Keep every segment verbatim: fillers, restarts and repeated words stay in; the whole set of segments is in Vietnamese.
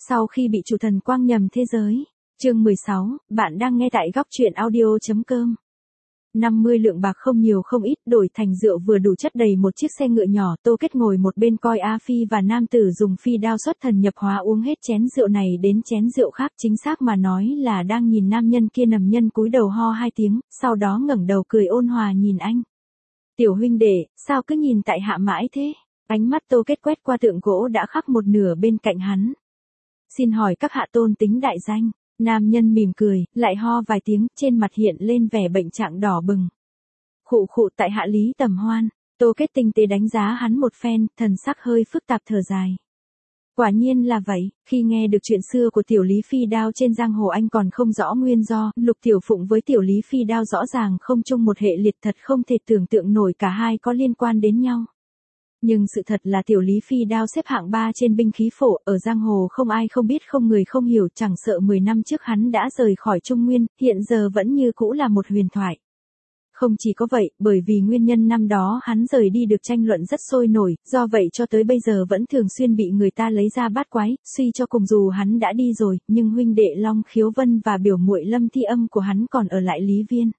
Sau khi bị chủ thần quang nhầm thế giới. Chương mười sáu, bạn đang nghe tại góc truyện audio.com. năm mươi lượng bạc không nhiều không ít, đổi thành rượu vừa đủ chất đầy một chiếc xe ngựa nhỏ. Tô Kết ngồi một bên coi A Phi và nam tử dùng phi đao xuất thần nhập hóa uống hết chén rượu này đến chén rượu khác, chính xác mà nói là đang nhìn nam nhân kia nằm nhân cúi đầu ho hai tiếng, sau đó ngẩng đầu cười ôn hòa nhìn anh. Tiểu huynh đệ, sao cứ nhìn tại hạ mãi thế? Ánh mắt Tô Kết quét qua tượng gỗ đã khắc một nửa bên cạnh hắn. Xin hỏi các hạ tôn tính đại danh. Nam nhân mỉm cười, lại ho vài tiếng, trên mặt hiện lên vẻ bệnh trạng đỏ bừng. Khụ khụ, tại hạ Lý Tầm Hoan. Tô Kết tinh tế đánh giá hắn một phen, thần sắc hơi phức tạp thở dài. Quả nhiên là vậy, khi nghe được chuyện xưa của tiểu Lý Phi Đao trên giang hồ anh còn không rõ nguyên do, Lục Tiểu Phụng với tiểu Lý Phi Đao rõ ràng không chung một hệ liệt, thật không thể tưởng tượng nổi cả hai có liên quan đến nhau. Nhưng sự thật là tiểu Lý Phi Đao xếp hạng ba trên binh khí phổ, ở giang hồ không ai không biết không người không hiểu, chẳng sợ mười năm trước hắn đã rời khỏi Trung Nguyên, hiện giờ vẫn như cũ là một huyền thoại. Không chỉ có vậy, bởi vì nguyên nhân năm đó hắn rời đi được tranh luận rất sôi nổi, do vậy cho tới bây giờ vẫn thường xuyên bị người ta lấy ra bát quái, suy cho cùng dù hắn đã đi rồi, nhưng huynh đệ Long Khiếu Vân và biểu muội Lâm Thi Âm của hắn còn ở lại Lý Viên.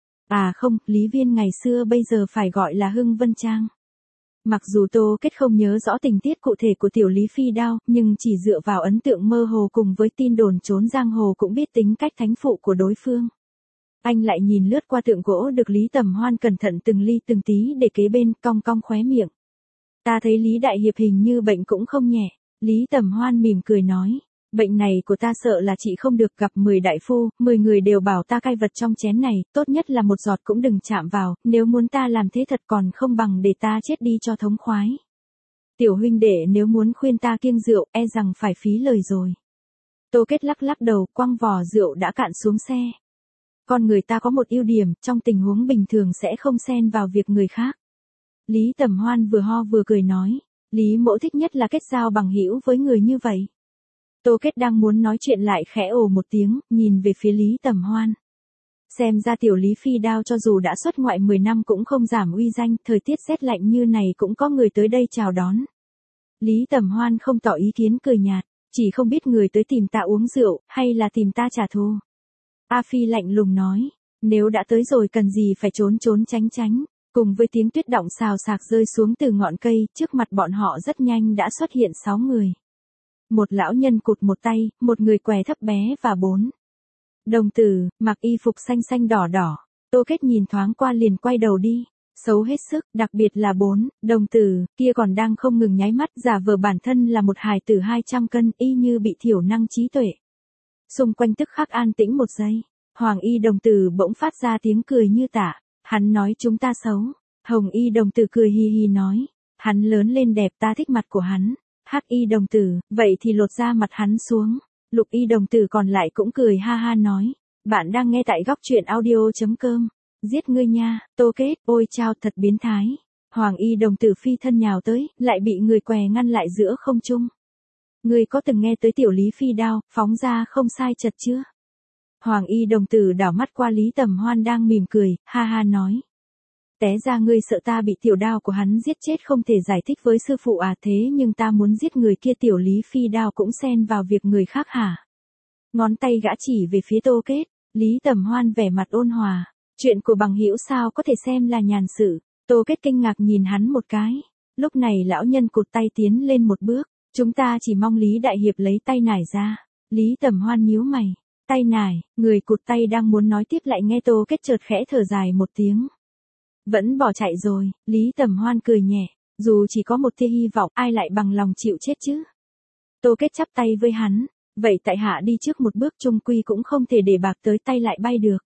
À không, Lý Viên ngày xưa bây giờ phải gọi là Hưng Vân Trang. Mặc dù Tô Kết không nhớ rõ tình tiết cụ thể của tiểu Lý Phi Đao, nhưng chỉ dựa vào ấn tượng mơ hồ cùng với tin đồn trốn giang hồ cũng biết tính cách thánh phụ của đối phương. Anh lại nhìn lướt qua tượng gỗ được Lý Tầm Hoan cẩn thận từng ly từng tí để kế bên, cong cong khóe miệng. Ta thấy Lý Đại Hiệp hình như bệnh cũng không nhẹ. Lý Tầm Hoan mỉm cười nói. Bệnh này của ta sợ là chị không được, gặp mười đại phu, mười người đều bảo ta cai vật trong chén này, tốt nhất là một giọt cũng đừng chạm vào, nếu muốn ta làm thế thật còn không bằng để ta chết đi cho thống khoái. Tiểu huynh đệ nếu muốn khuyên ta kiêng rượu, e rằng phải phí lời rồi. Tô Kết lắc lắc đầu, quăng vò rượu đã cạn xuống xe. Con người ta có một ưu điểm, trong tình huống bình thường sẽ không xen vào việc người khác. Lý Tầm Hoan vừa ho vừa cười nói, Lý mỗ thích nhất là kết giao bằng hữu với người như vậy. Tô Kết đang muốn nói chuyện lại khẽ ồ một tiếng, nhìn về phía Lý Tầm Hoan. Xem ra tiểu Lý Phi Đao cho dù đã xuất ngoại mười năm cũng không giảm uy danh, thời tiết rét lạnh như này cũng có người tới đây chào đón. Lý Tầm Hoan không tỏ ý kiến cười nhạt, chỉ không biết người tới tìm ta uống rượu, hay là tìm ta trả thù. A Phi lạnh lùng nói, nếu đã tới rồi cần gì phải trốn trốn tránh tránh. Cùng với tiếng tuyết đọng xào xạc rơi xuống từ ngọn cây, trước mặt bọn họ rất nhanh đã xuất hiện sáu người. Một lão nhân cụt một tay, một người què thấp bé và bốn đồng tử, mặc y phục xanh xanh đỏ đỏ. Tô Kết nhìn thoáng qua liền quay đầu đi, xấu hết sức, đặc biệt là bốn đồng tử kia còn đang không ngừng nháy mắt, giả vờ bản thân là một hài tử hai trăm cân, y như bị thiểu năng trí tuệ. Xung quanh tức khắc an tĩnh một giây, Hoàng y đồng tử bỗng phát ra tiếng cười như tả, hắn nói chúng ta xấu. Hồng y đồng tử cười hi hi nói, hắn lớn lên đẹp, ta thích mặt của hắn. Hắc y đồng tử, vậy thì lột ra mặt hắn xuống. Lục y đồng tử còn lại cũng cười ha ha nói, bạn đang nghe tại góc truyện audio.com. Giết ngươi nha. Tô Kết, ôi chao, thật biến thái. Hoàng y đồng tử phi thân nhào tới, lại bị người què ngăn lại giữa không trung. Ngươi có từng nghe tới tiểu Lý Phi Đao, phóng ra không sai chật chưa? Hoàng y đồng tử đảo mắt qua Lý Tầm Hoan đang mỉm cười, ha ha nói. Té ra ngươi sợ ta bị tiểu đao của hắn giết chết không thể giải thích với sư phụ à, thế nhưng ta muốn giết người kia tiểu Lý Phi Đao cũng xen vào việc người khác hả? Ngón tay gã chỉ về phía Tô Kết, Lý Tầm Hoan vẻ mặt ôn hòa, chuyện của bằng hữu sao có thể xem là nhàn sự. Tô Kết kinh ngạc nhìn hắn một cái, lúc này lão nhân cụt tay tiến lên một bước, chúng ta chỉ mong Lý Đại Hiệp lấy tay nải ra. Lý Tầm Hoan nhíu mày, tay nải, người cụt tay đang muốn nói tiếp lại nghe Tô Kết chợt khẽ thở dài một tiếng. Vẫn bỏ chạy rồi. Lý Tầm Hoan cười nhẹ, dù chỉ có một tia hy vọng, ai lại bằng lòng chịu chết chứ. Tô Kết chắp tay với hắn, vậy tại hạ đi trước một bước, chung quy cũng không thể để bạc tới tay lại bay được.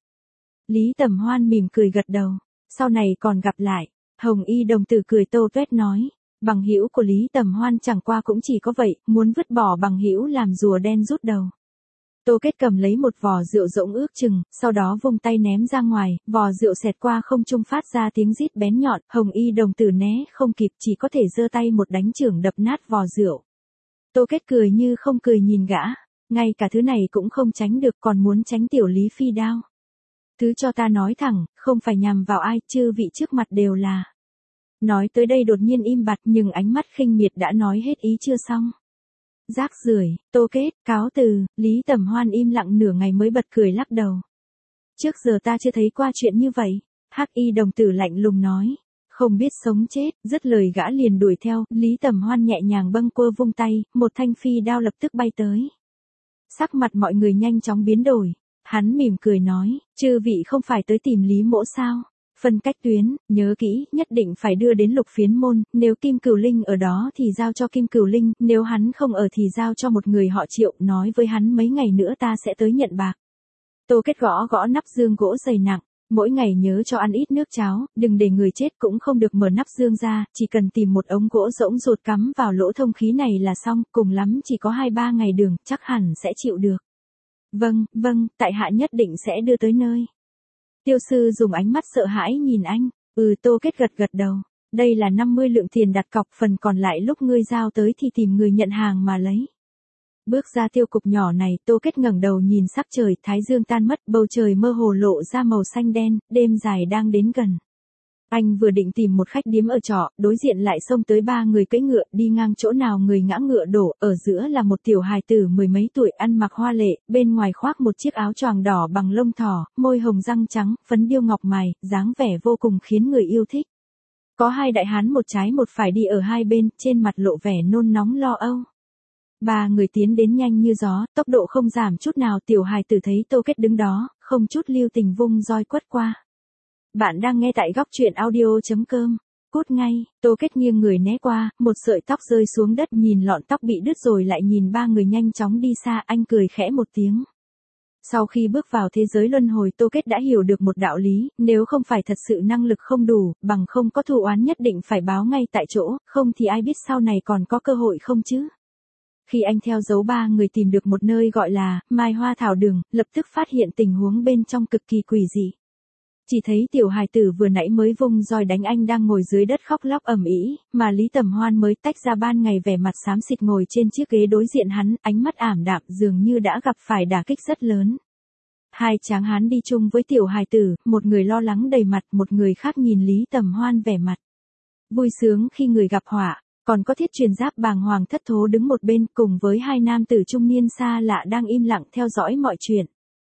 Lý Tầm Hoan mỉm cười gật đầu, sau này còn gặp lại. Hồng y đồng tử cười tô tuét nói, bằng hữu của Lý Tầm Hoan chẳng qua cũng chỉ có vậy, muốn vứt bỏ bằng hữu làm rùa đen rút đầu. Tô Kết cầm lấy một vò rượu rỗng ước chừng, sau đó vung tay ném ra ngoài, vò rượu xẹt qua không trung phát ra tiếng rít bén nhọn, Hồng y đồng tử né không kịp, chỉ có thể giơ tay một đánh chưởng đập nát vò rượu. Tô Kết cười như không cười nhìn gã, ngay cả thứ này cũng không tránh được, còn muốn tránh tiểu Lý Phi Đao. Thứ cho ta nói thẳng, không phải nhằm vào ai, chư vị trước mặt đều là. Nói tới đây đột nhiên im bặt, nhưng ánh mắt khinh miệt đã nói hết ý chưa xong. Rác rưởi, Tô Kết, cáo từ. Lý Tầm Hoan im lặng nửa ngày mới bật cười lắc đầu. Trước giờ ta chưa thấy qua chuyện như vậy. Hắc y đồng tử lạnh lùng nói. Không biết sống chết, dứt lời gã liền đuổi theo, Lý Tầm Hoan nhẹ nhàng bâng quơ vung tay, một thanh phi đao lập tức bay tới. Sắc mặt mọi người nhanh chóng biến đổi. Hắn mỉm cười nói, chư vị không phải tới tìm Lý Mỗ sao? Phân cách tuyến, nhớ kỹ, nhất định phải đưa đến Lục Phiến Môn, nếu Kim Cửu Linh ở đó thì giao cho Kim Cửu Linh, nếu hắn không ở thì giao cho một người họ Triệu, nói với hắn mấy ngày nữa ta sẽ tới nhận bạc. Tô Kết gõ gõ nắp dương gỗ dày nặng, mỗi ngày nhớ cho ăn ít nước cháo, đừng để người chết cũng không được mở nắp dương ra, chỉ cần tìm một ống gỗ rỗng ruột cắm vào lỗ thông khí này là xong, cùng lắm chỉ có hai ba ngày đường, chắc hẳn sẽ chịu được. Vâng, vâng, tại hạ nhất định sẽ đưa tới nơi. Tiêu sư dùng ánh mắt sợ hãi nhìn anh, ừ Tô Kết gật gật đầu, đây là năm mươi lượng tiền đặt cọc, phần còn lại lúc ngươi giao tới thì tìm người nhận hàng mà lấy. Bước ra tiêu cục nhỏ này, Tô Kết ngẩng đầu nhìn sắc trời, thái dương tan mất, bầu trời mơ hồ lộ ra màu xanh đen, đêm dài đang đến gần. Anh vừa định tìm một khách điếm ở trọ, đối diện lại xông tới ba người cưỡi ngựa, đi ngang chỗ nào người ngã ngựa đổ, ở giữa là một tiểu hài tử mười mấy tuổi ăn mặc hoa lệ, bên ngoài khoác một chiếc áo choàng đỏ bằng lông thỏ, môi hồng răng trắng, phấn điêu ngọc mày, dáng vẻ vô cùng khiến người yêu thích. Có hai đại hán một trái một phải đi ở hai bên, trên mặt lộ vẻ nôn nóng lo âu. Ba người tiến đến nhanh như gió, tốc độ không giảm chút nào, tiểu hài tử thấy Tô Kết đứng đó, không chút lưu tình vung roi quất qua. Bạn đang nghe tại góc truyện audio chấm com. Cút ngay, Tô Kết nghiêng người né qua, một sợi tóc rơi xuống đất, nhìn lọn tóc bị đứt rồi lại nhìn ba người nhanh chóng đi xa, anh cười khẽ một tiếng. Sau khi bước vào thế giới luân hồi, Tô Kết đã hiểu được một đạo lý, nếu không phải thật sự năng lực không đủ, bằng không có thù oán nhất định phải báo ngay tại chỗ, không thì ai biết sau này còn có cơ hội không chứ. Khi anh theo dấu ba người tìm được một nơi gọi là Mai Hoa Thảo Đường, lập tức phát hiện tình huống bên trong cực kỳ quỷ dị. Chỉ thấy tiểu hài tử vừa nãy mới vung roi đánh anh đang ngồi dưới đất khóc lóc ầm ĩ, mà Lý Tầm Hoan mới tách ra ban ngày vẻ mặt xám xịt ngồi trên chiếc ghế đối diện hắn, ánh mắt ảm đạm dường như đã gặp phải đả kích rất lớn. Hai tráng hán đi chung với tiểu hài tử, một người lo lắng đầy mặt, một người khác nhìn Lý Tầm Hoan vẻ mặt vui sướng khi người gặp họa, còn có Thiết Truyền Giáp bàng hoàng thất thố đứng một bên cùng với hai nam tử trung niên xa lạ đang im lặng theo dõi mọi chuyện.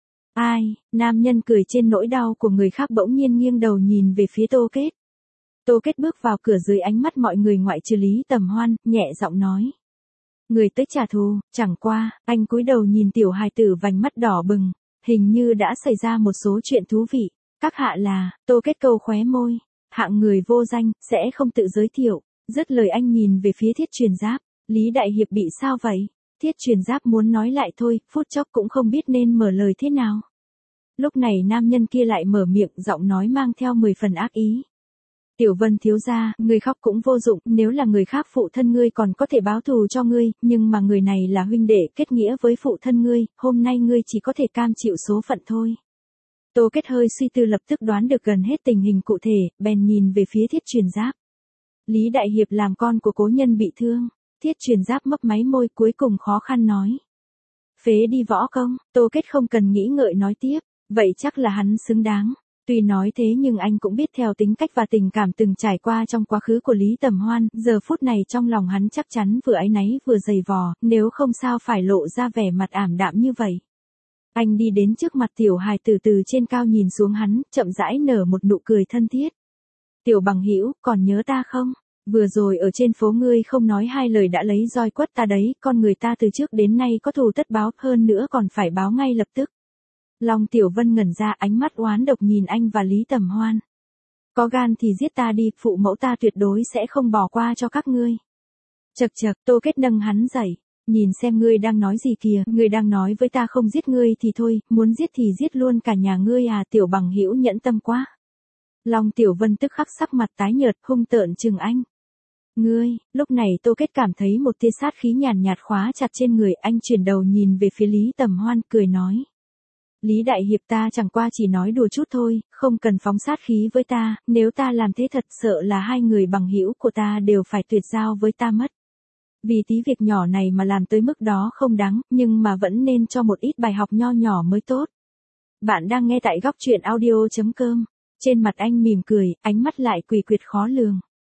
Ai, nam nhân cười trên nỗi đau của người khác bỗng nhiên nghiêng đầu nhìn về phía Tô Kết. Tô Kết bước vào cửa dưới ánh mắt mọi người ngoại trừ Lý Tầm Hoan, nhẹ giọng nói. Người tới trả thù, chẳng qua, anh cúi đầu nhìn tiểu hài tử vành mắt đỏ bừng, hình như đã xảy ra một số chuyện thú vị. Các hạ là, Tô Kết câu khóe môi, hạng người vô danh, sẽ không tự giới thiệu. Dứt lời anh nhìn về phía Thiết Truyền Giáp, Lý Đại Hiệp bị sao vậy? Thiết Truyền Giáp muốn nói lại thôi, phút chốc cũng không biết nên mở lời thế nào. Lúc này nam nhân kia lại mở miệng, giọng nói mang theo mười phần ác ý. Tiểu Vân thiếu gia, ngươi khóc cũng vô dụng, nếu là người khác phụ thân ngươi còn có thể báo thù cho ngươi, nhưng mà người này là huynh đệ kết nghĩa với phụ thân ngươi, hôm nay ngươi chỉ có thể cam chịu số phận thôi. Tô Kết hơi suy tư lập tức đoán được gần hết tình hình cụ thể, bèn nhìn về phía Thiết Truyền Giáp. Lý Đại Hiệp làm con của cố nhân bị thương. Thiết Truyền Giáp mấp máy môi cuối cùng khó khăn nói. Phế đi võ công, Tô Kết không cần nghĩ ngợi nói tiếp, vậy chắc là hắn xứng đáng. Tuy nói thế nhưng anh cũng biết theo tính cách và tình cảm từng trải qua trong quá khứ của Lý Tầm Hoan, giờ phút này trong lòng hắn chắc chắn vừa áy náy vừa dày vò, nếu không sao phải lộ ra vẻ mặt ảm đạm như vậy. Anh đi đến trước mặt tiểu hài từ từ trên cao nhìn xuống hắn, chậm rãi nở một nụ cười thân thiết. Tiểu bằng hữu, còn nhớ ta không? Vừa rồi ở trên phố ngươi không nói hai lời đã lấy roi quất ta đấy, con người ta từ trước đến nay có thù tất báo, hơn nữa còn phải báo ngay lập tức. Long Tiểu Vân ngẩn ra, ánh mắt oán độc nhìn anh và Lý Tầm Hoan. Có gan thì giết ta đi, phụ mẫu ta tuyệt đối sẽ không bỏ qua cho các ngươi. Chậc chậc, Tô Kết nâng hắn dậy. Nhìn xem ngươi đang nói gì kìa, ngươi đang nói với ta không giết ngươi thì thôi, muốn giết thì giết luôn cả nhà ngươi à, tiểu bằng hữu nhẫn tâm quá. Long Tiểu Vân tức khắc sắc mặt tái nhợt, hung tợn trừng anh. Ngươi, lúc này Tô Kết cảm thấy một tia sát khí nhàn nhạt khóa chặt trên người, anh chuyển đầu nhìn về phía Lý Tầm Hoan, cười nói. Lý Đại Hiệp, ta chẳng qua chỉ nói đùa chút thôi, không cần phóng sát khí với ta, nếu ta làm thế thật sợ là hai người bằng hữu của ta đều phải tuyệt giao với ta mất. Vì tí việc nhỏ này mà làm tới mức đó không đáng, nhưng mà vẫn nên cho một ít bài học nho nhỏ mới tốt. Bạn đang nghe tại góc truyện audio chấm com. Trên mặt anh mỉm cười, ánh mắt lại quỷ quyệt khó lường.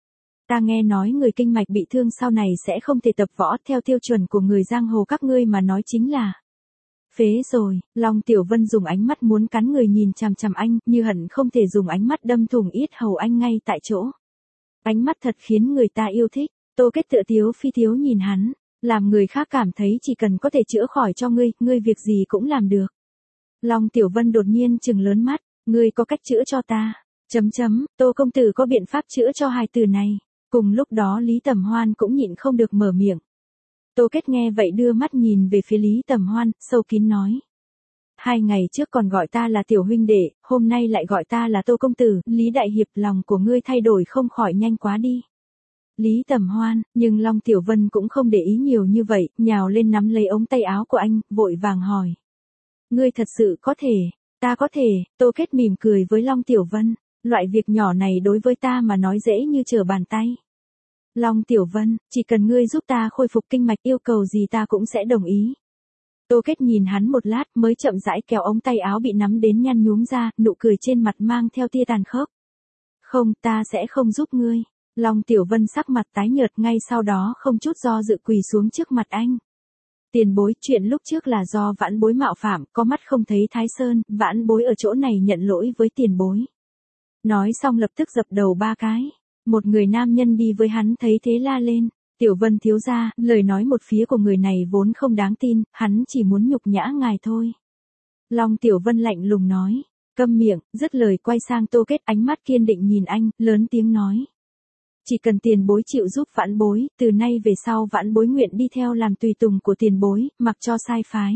Ta nghe nói người kinh mạch bị thương sau này sẽ không thể tập võ, theo tiêu chuẩn của người giang hồ các ngươi mà nói chính là phế rồi. Long Tiểu Vân dùng ánh mắt muốn cắn người nhìn chằm chằm anh, như hận không thể dùng ánh mắt đâm thủng yết hầu anh ngay tại chỗ. Ánh mắt thật khiến người ta yêu thích. Tô Kết tựa tiếu phi tiếu nhìn hắn, làm người khác cảm thấy chỉ cần có thể chữa khỏi cho ngươi, ngươi việc gì cũng làm được. Long Tiểu Vân đột nhiên trừng lớn mắt, ngươi có cách chữa cho ta? Chấm chấm, Tô công tử có biện pháp chữa cho hài tử này. Cùng lúc đó Lý Tầm Hoan cũng nhịn không được mở miệng. Tô Kết nghe vậy đưa mắt nhìn về phía Lý Tầm Hoan, sâu kín nói. Hai ngày trước còn gọi ta là tiểu huynh đệ, hôm nay lại gọi ta là Tô công tử, Lý đại hiệp, lòng của ngươi thay đổi không khỏi nhanh quá đi. Lý Tầm Hoan, nhưng Long Tiểu Vân cũng không để ý nhiều như vậy, nhào lên nắm lấy ống tay áo của anh, vội vàng hỏi. Ngươi thật sự có thể, ta có thể. Tô Kết mỉm cười với Long Tiểu Vân, loại việc nhỏ này đối với ta mà nói dễ như trở bàn tay. Long Tiểu Vân, chỉ cần ngươi giúp ta khôi phục kinh mạch, yêu cầu gì ta cũng sẽ đồng ý. Tô Kết nhìn hắn một lát mới chậm rãi kéo ống tay áo bị nắm đến nhăn nhúm ra, nụ cười trên mặt mang theo tia tàn khốc. Không, ta sẽ không giúp ngươi. Long Tiểu Vân sắc mặt tái nhợt, ngay sau đó không chút do dự quỳ xuống trước mặt anh. Tiền bối, chuyện lúc trước là do vãn bối mạo phạm, có mắt không thấy Thái Sơn, vãn bối ở chỗ này nhận lỗi với tiền bối. Nói xong lập tức dập đầu ba cái. Một người nam nhân đi với hắn thấy thế la lên. Tiểu Vân thiếu gia, lời nói một phía của người này vốn không đáng tin, hắn chỉ muốn nhục nhã ngài thôi. Long Tiểu Vân lạnh lùng nói. Câm miệng, dứt lời quay sang Tô Kết, ánh mắt kiên định nhìn anh, lớn tiếng nói. Chỉ cần tiền bối chịu giúp vãn bối, từ nay về sau vãn bối nguyện đi theo làm tùy tùng của tiền bối, mặc cho sai phái.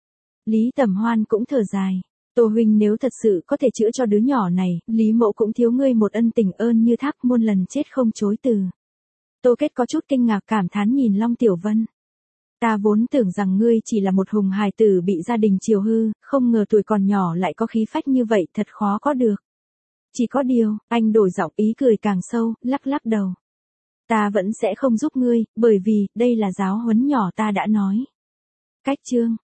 Lý Tầm Hoan cũng thở dài. Tô huynh nếu thật sự có thể chữa cho đứa nhỏ này, Lý mộ cũng thiếu ngươi một ân tình ơn như thác, muôn lần chết không chối từ. Tô Kết có chút kinh ngạc cảm thán nhìn Long Tiểu Vân. Ta vốn tưởng rằng ngươi chỉ là một hùng hài tử bị gia đình chiều hư, không ngờ tuổi còn nhỏ lại có khí phách như vậy, thật khó có được. Chỉ có điều, anh đổi giọng, ý cười càng sâu, lắc lắc đầu. Ta vẫn sẽ không giúp ngươi, bởi vì, đây là giáo huấn nhỏ ta đã nói. Cách chương.